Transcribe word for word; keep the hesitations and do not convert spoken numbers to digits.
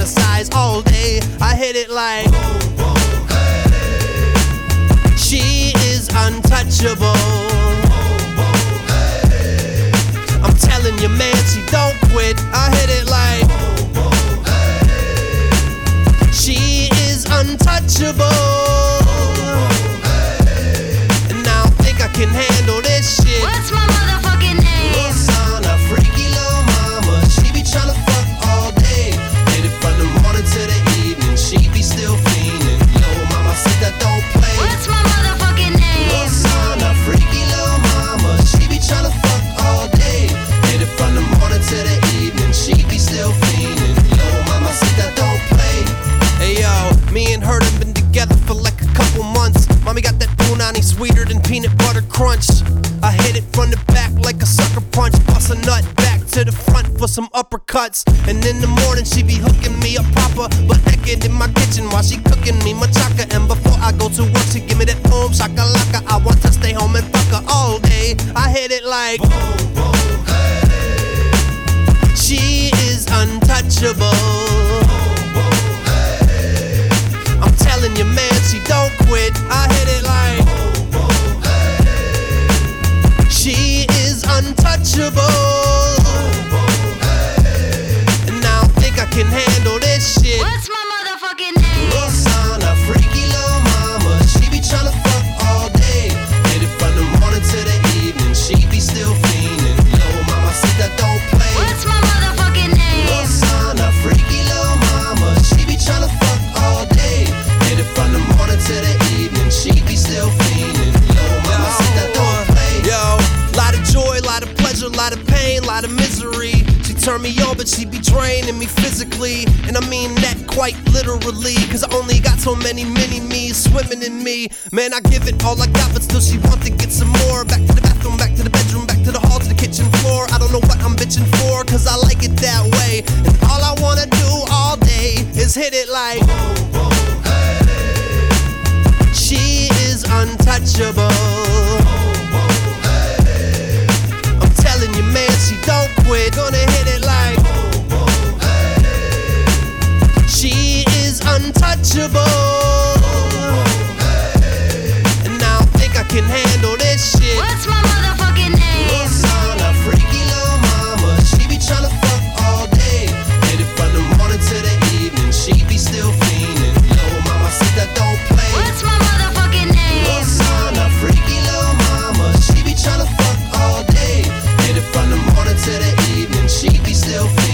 fantasize all day. I hit it like she is untouchable. I'm telling you, man, she don't quit. I hit it like she is untouchable. And I don't think I can handle this shit. What's my motherfucking name? Rosanna, freaky little mama. She be tryna fuck all day. Hit it from the morning to the evening. She be still fiending. Little mama said that don't play. What's my motherfucking name? Rosanna, freaky little mama. She be tryna fuck all day. Hit it from the morning to the evening. She be still fiending. Little mama said that don't play. Hey yo, me and her done been together for like a couple months. Mommy got that punani sweeter than peanut butter crunch. I hit it from the back like a sucker punch. Bust a nut back to the front for some uppercuts. And in the morning she be hooking me up proper, but naked in my kitchen while she cooking me machaca. And before I go to work she give me that boom shakalaka. I want to stay home and fuck her all day. I hit it like boom, boom, hey. She is untouchable. I'm telling you, man, she don't quit. I hit it like she is untouchable. And I don't think I can handle this shit. What's my motherfucking name? Rosanna, freaky little mama. She be tryna fuck all day. Hit it from the morning to the evening. She be still fiending. Little mama said that don't play. What's my motherfucking name? Rosanna, freaky little mama. She be tryna fuck all day. Hit it from the morning to the evening. She be still fiending. Little mama said that don't play. Yo, lot of joy, lot of pleasure, lot of pain, lot of misery. She turn me on, but she be draining me physically. And I mean that quite literally, cause I only got so many mini-me's swimming in me. Man, I give it all I got, but still she want to get some more. Back to the bathroom, back to the bedroom, back to the hall, to the kitchen floor. I don't know what I'm bitching for, cause I like it that way. And all I wanna do all day is hit it like boom, boom, hey. She is untouchable. I'm telling you, man, she don't quit. Gonna hit it like she is untouchable. And I don't think I can handle this shit. What's my motherfucking name? Rosanna, freaky little mama. She be tryna fuck all day. Hit it from the morning to the evening. She be still fiending. Little mama said that don't play. What's my motherfucking name? Rosanna, freaky little mama. She be tryna fuck all day. Hit it from the morning to the evening. She be still fiending.